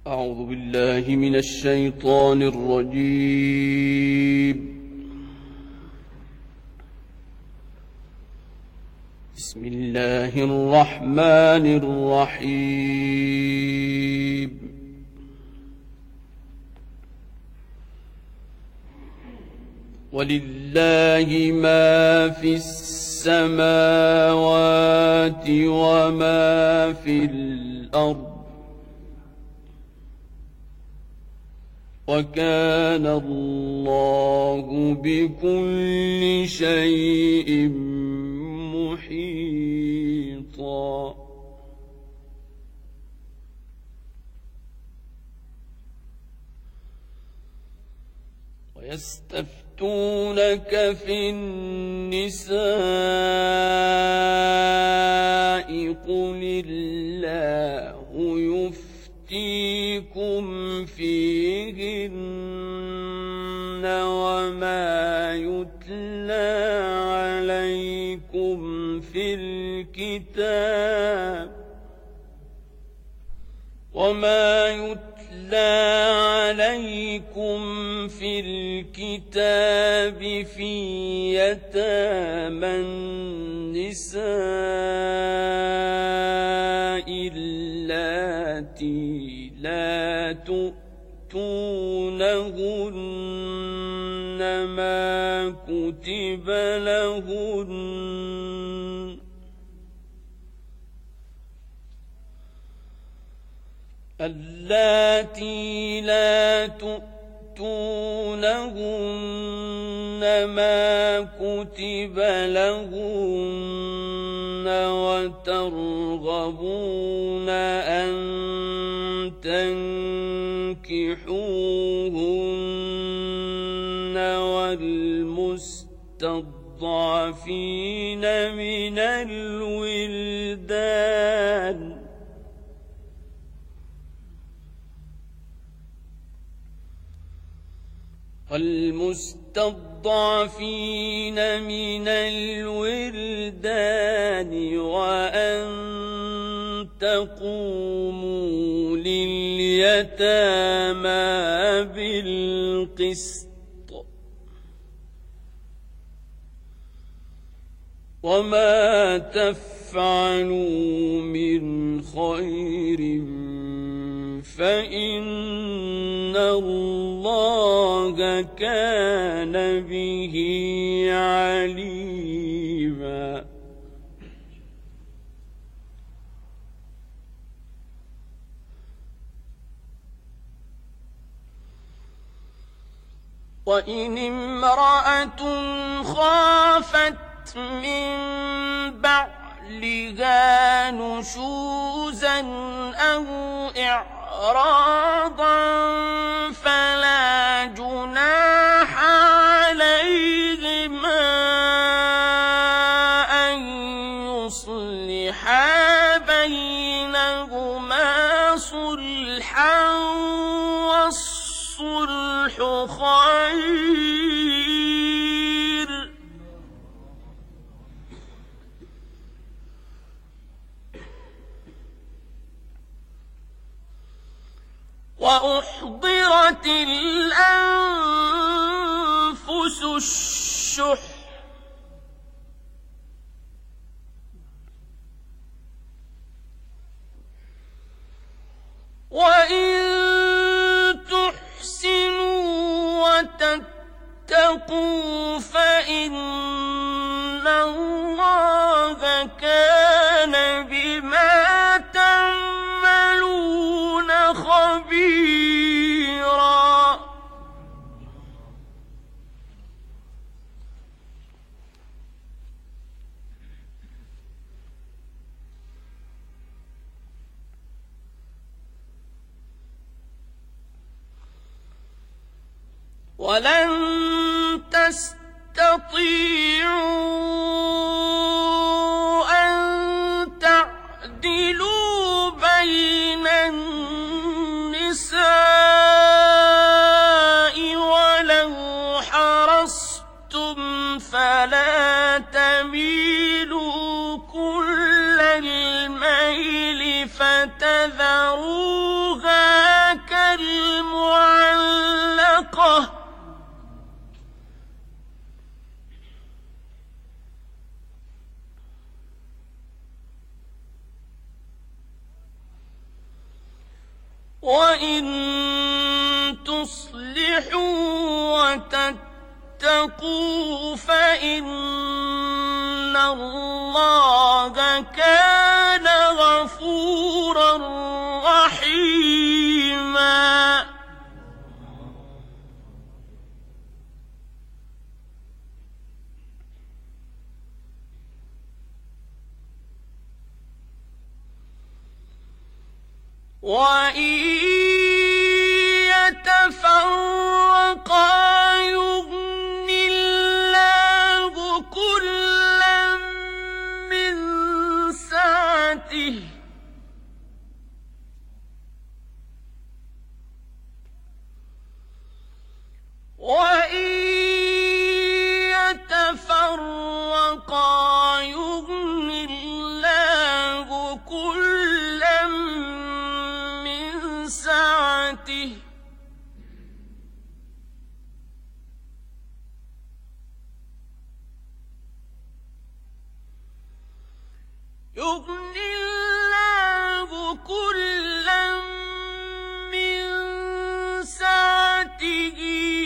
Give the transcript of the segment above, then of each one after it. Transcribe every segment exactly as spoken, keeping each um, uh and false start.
أعوذ بالله من الشيطان الرجيم. بسم الله الرحمن الرحيم. ولله ما في السماوات وما في الأرض وكان الله بكل شيء محيطا. ويستفتونك في النساء قل الله يفتيكم فيهن وما يتلى عليكم في الكتاب وما يتلى عليكم في الكتاب في يتامى النساء اللاتي لا تؤتونهن ما كتب لهن اللاتي لا تؤتونهن ما كتب لهن وترغبون أن تنكحوهن والمستضعفين من الولدان والمستضعفين من الولدان وأن تقوموا لليتامى بالقسط وما تفعلوا من خير فإن الله كان به عليما. وإن امرأة خافت من بعلها نشوزا أو إعراضا فلا جناح عليهما أن يصلحا بينهما صلحا والصلح خير. وأحضرت الأنفس الشح وإن تحسنوا وتتقوا فإن الله كان بما تعملون خبيرا. ولن تستطيعوا أن تعدلوا بين النساء ولو حرصتم فلا تميلوا كل الميل فتذروها المعلقة وإن تصلحوا وتتقوا فإن الله كان غفورا رحيما. وإن يتفرقا يغن الله كلا من سعته وإن يتفرقا يغن الله كلا من سعته يغن الله كلا من سعته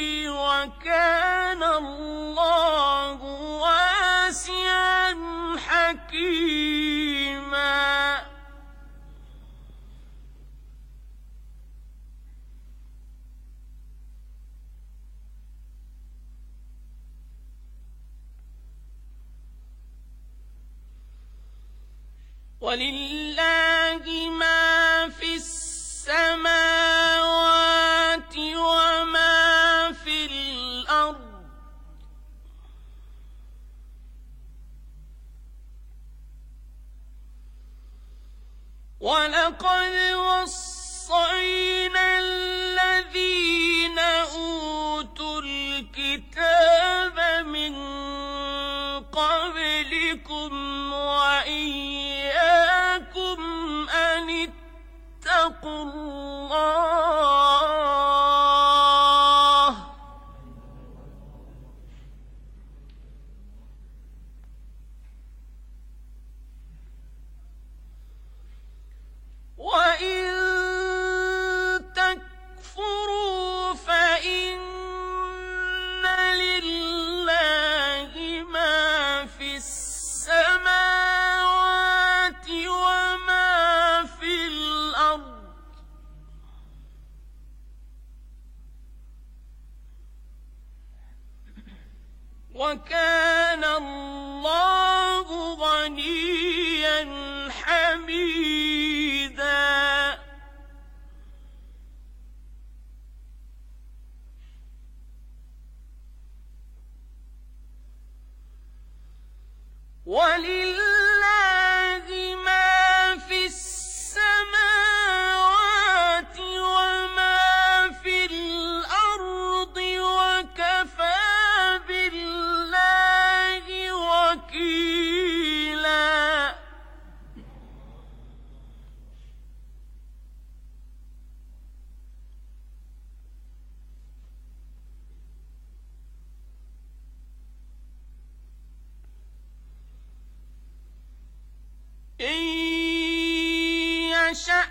وكان الله واسعا حكيما. ولله ما في السماوات وما في الأرض ولقد وصينا الذين أوتوا الكتاب من قبلكم وإياكم أن اتقوا الله وإن تكفروا فإن لله ما في السماوات وما في الأرض وكان الله غنيا حميدا. ولله ما في السماوات وما في الأرض وكفى بالله وكيلا. إن يشأ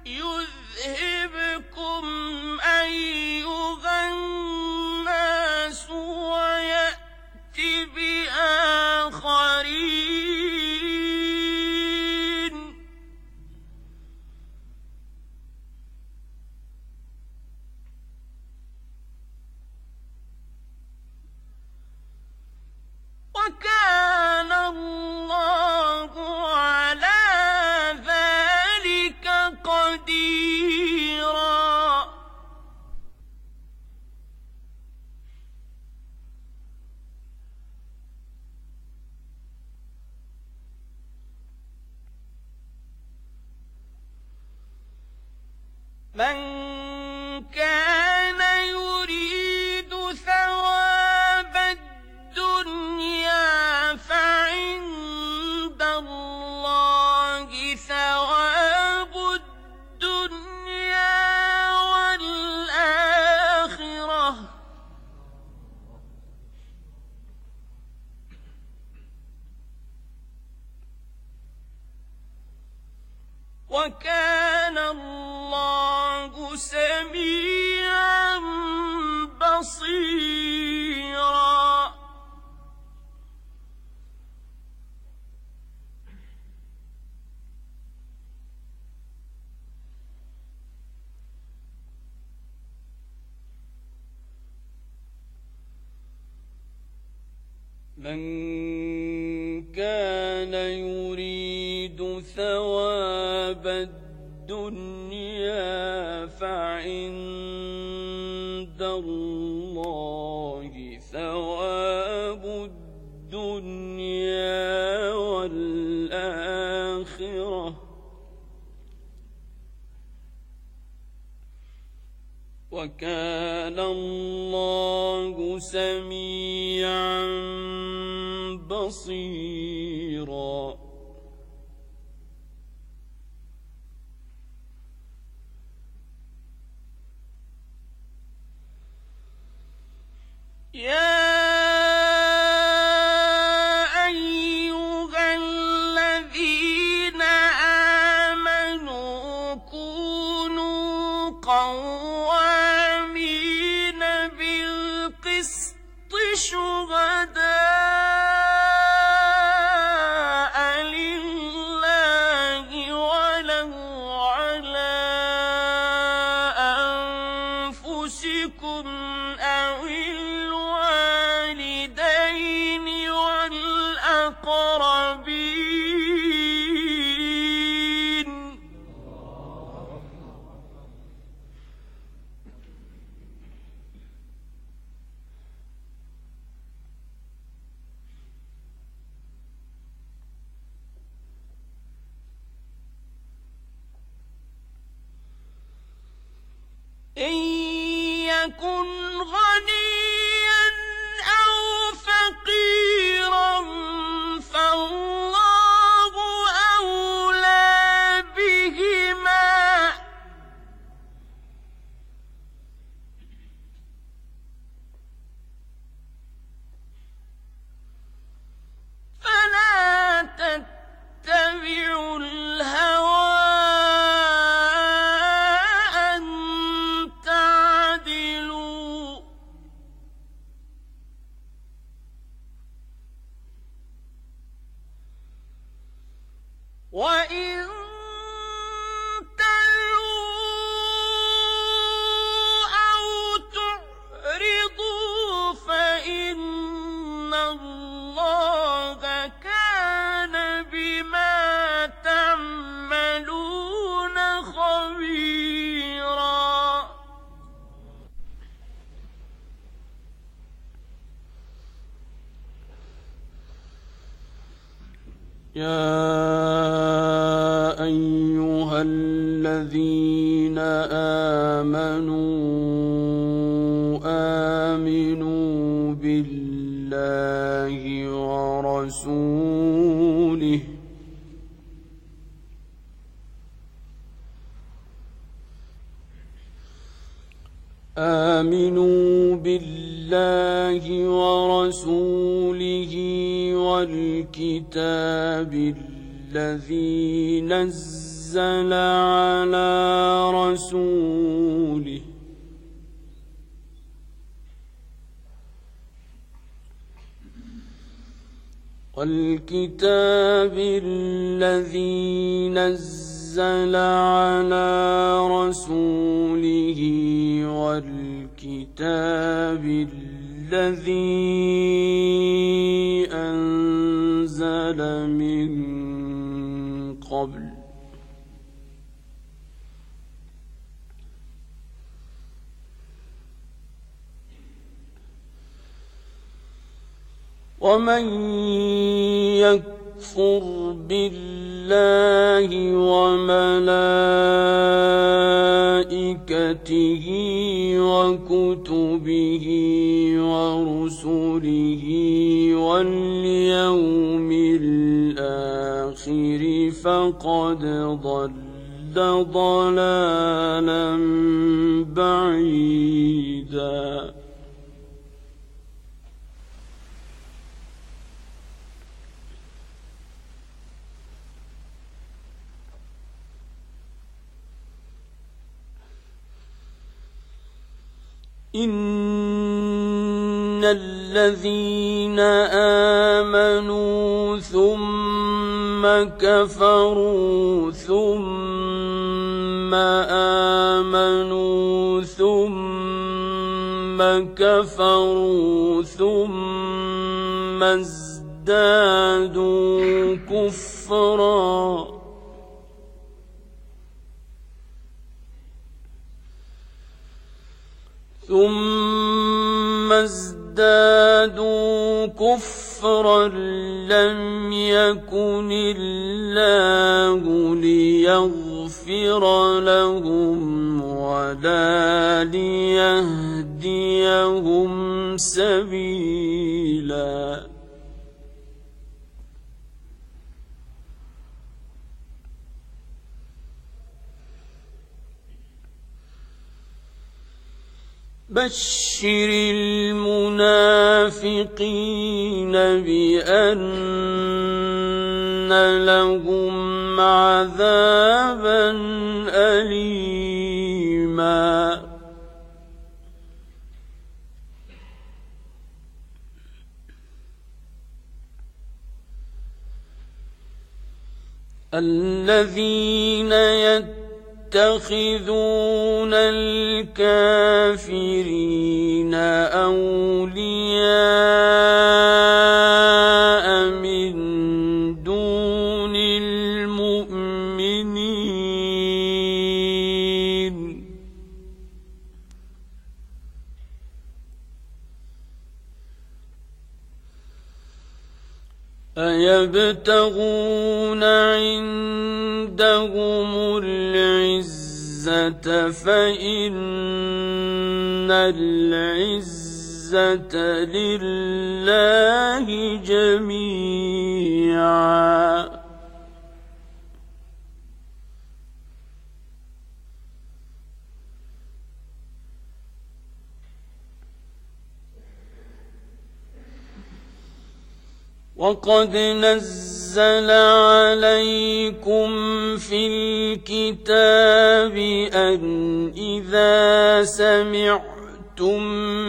يذهبكم أيها الناس ويأت بآخرين وكان الله على ذلك قديرا. من كان يريد ثواب الدنيا فعند الله ثواب الدنيا والآخرة وكان الله سميعا بصيرا. من كان يريد ثواب الدنيا فعند الله ثواب الدنيا والآخرة وكان الله سميعا بصيرا. يا أيها الذين آمنوا كونوا قوامين بالقسط شهداء لله ولو على أنفسكم أو الوالدين والأقربين. إن يكن غنيا أو فقيرا فالله أولى بهما فلا تتبعوا الهوى وإن تلووا أو تعرضوا فإن الله كان بما تعملون خبيرا. يا أيها الذين آمنوا آمنوا بالله ورسوله آمنوا بالله ورسوله والكتاب الذي نزل على رسوله والكتاب الذي نزل على رسوله والكتاب الذي أنزل من قبل ومن يكفر بالله وملائكته وكتبه ورسله واليوم الآخر فقد ضل ضلالا بعيدا. إن الذين آمنوا ثم كفروا ثم آمنوا ثم كفروا ثم ازدادوا كفرا ثم ازدادوا كفرا لم يكن الله ليغفر لهم ولا ليهديهم سبيلا بشر المنافقين بأن لهم عذابا أليما الذين يتقون يتخذون الكافرين أولياء من دون المؤمنين أيبتغون عندهم العزة فإن العزة لله جميعا وقد نزل عليكم في الكتاب أن إذا سمعتم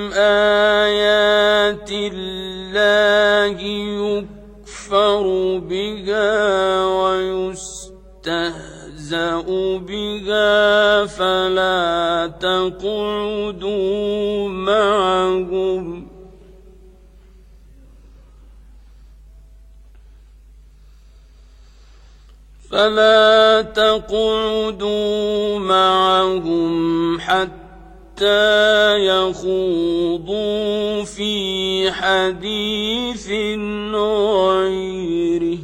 آيات الله يكفر بها ويستهزأ بها فلا تقعدوا معهم فلا تقعدوا معهم حتى يخوضوا في حديث غيره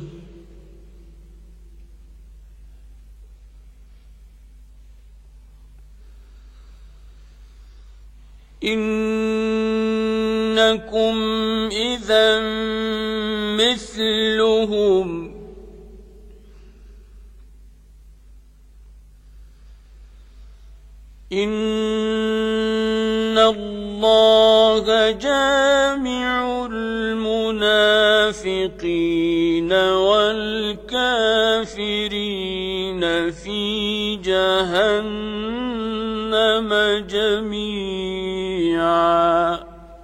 إنكم إذا مثلهم إن الله جامع المنافقين والكافرين في جهنم جميعا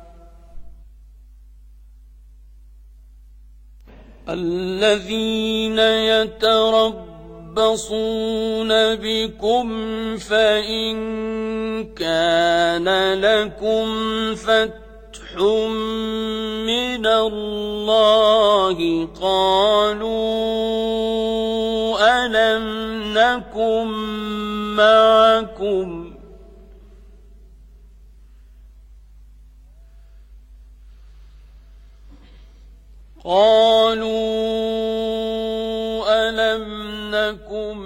الذين يتربصون يتربصون بكم فإن كان لكم فتح من الله قالوا ألم نكن معكم قالوا ألم نكن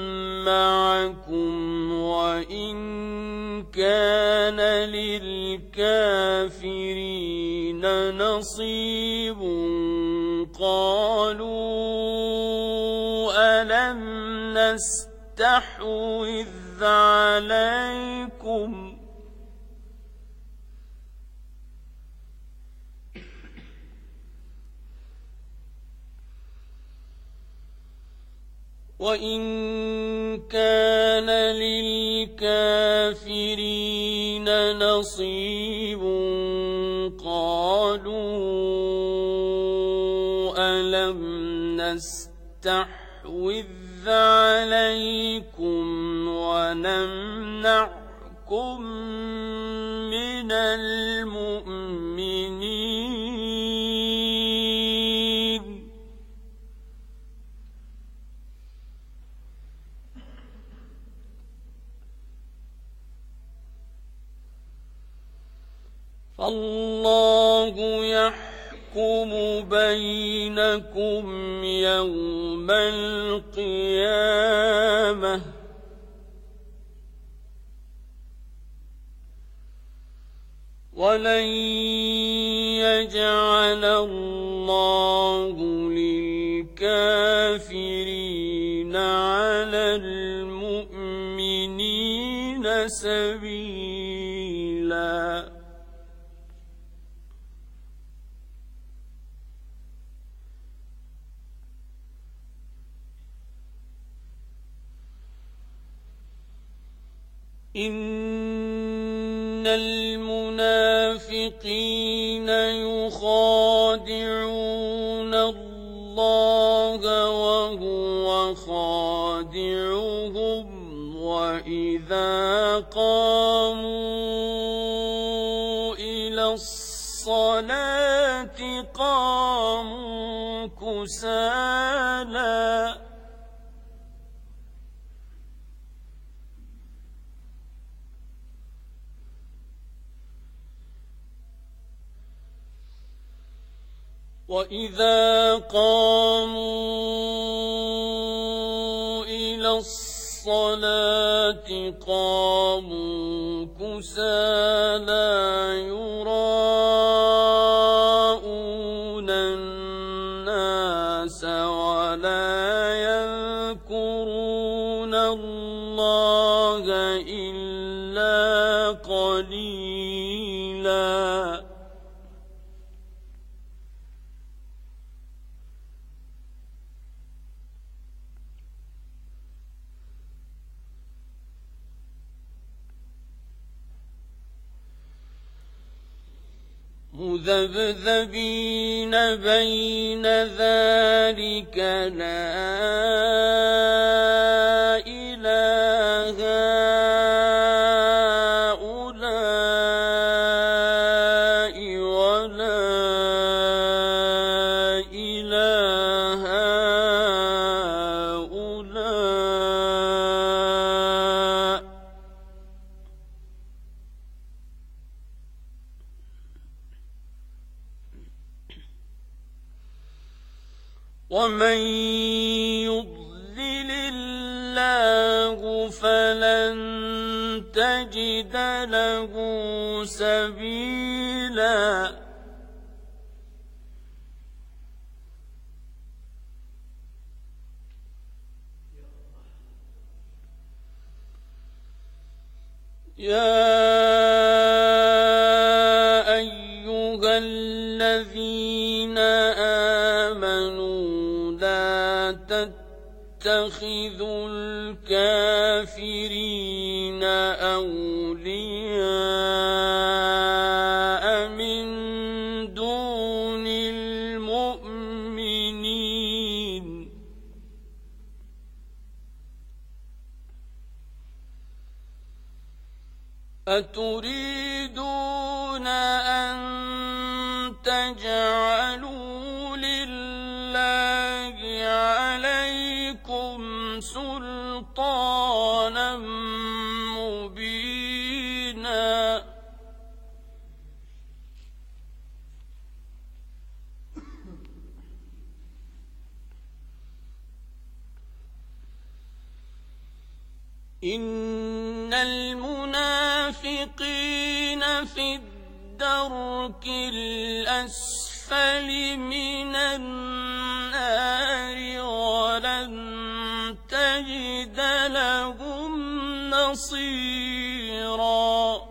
معكم وإن كان للكافرين نصيب قالوا ألم نستحوذ عليكم وإن كان للكافرين نصيب نستحوذ عليكم ونمنعكم من المؤمنين فالله يحكم بينكم يوم القيامة ولن يجعل الله للكافرين على المؤمنين سبيلا إن المنافقين يخادعون الله وهو خادعهم وإذا قاموا إلى الصلاة قاموا كسالى وإذا قاموا إلى الصلاة قاموا كسالى يراءون الناس ولا يذكرون الله إلا قليلا مذبذبين بين ذلك لا إله هؤلاء ولا إله هؤلاء ومن يضلل الله فلن تجد له سبيلا يا أيها الذين آمنوا لا تتخذوا الكافرين أولياء من دون المؤمنين أتريدون أن تجعلوا لله عليكم سلطانا مبينا إن المنافقين في الدرك الأسفل من النار ولن تجد لهم نصيرا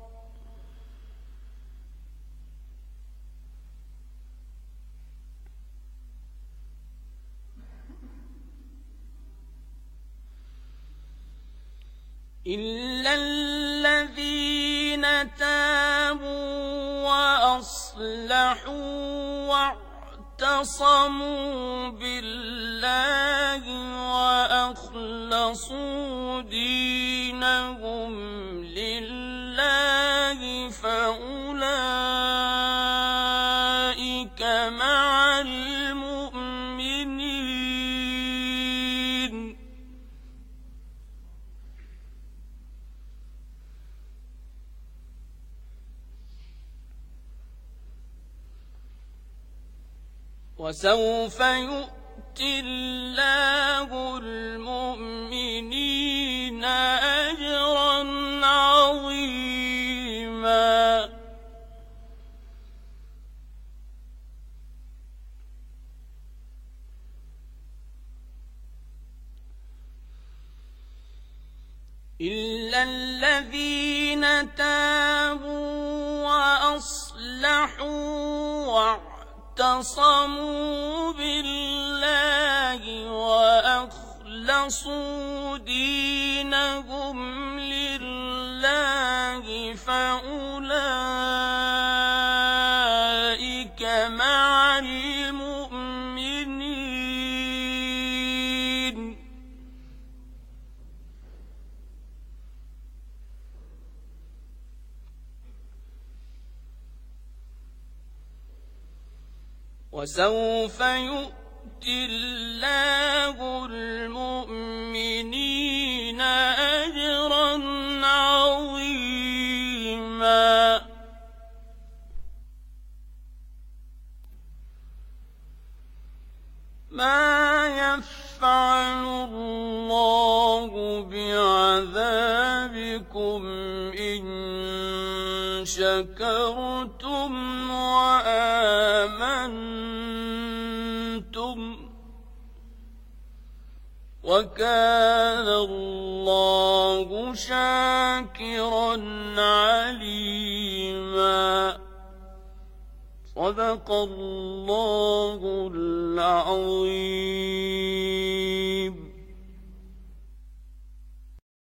إلا الذين تابوا وأصلحوا اعتصموا بالله وأخلصوا دينهم لله فأولئك مع المؤمنين وسوف يؤتي الله المؤمنين أجرا عظيما إلا الذين تابوا وأصلحوا واعتصموا بالله وأخلصوا دينهم لله فأولئك مع المؤمنين وسوف يؤتي الله المؤمنين أجرا عظيما ما يفعل الله بعذابكم إن شكرتم وآمنتم وكان الله شاكرا عليما صدق الله العظيم.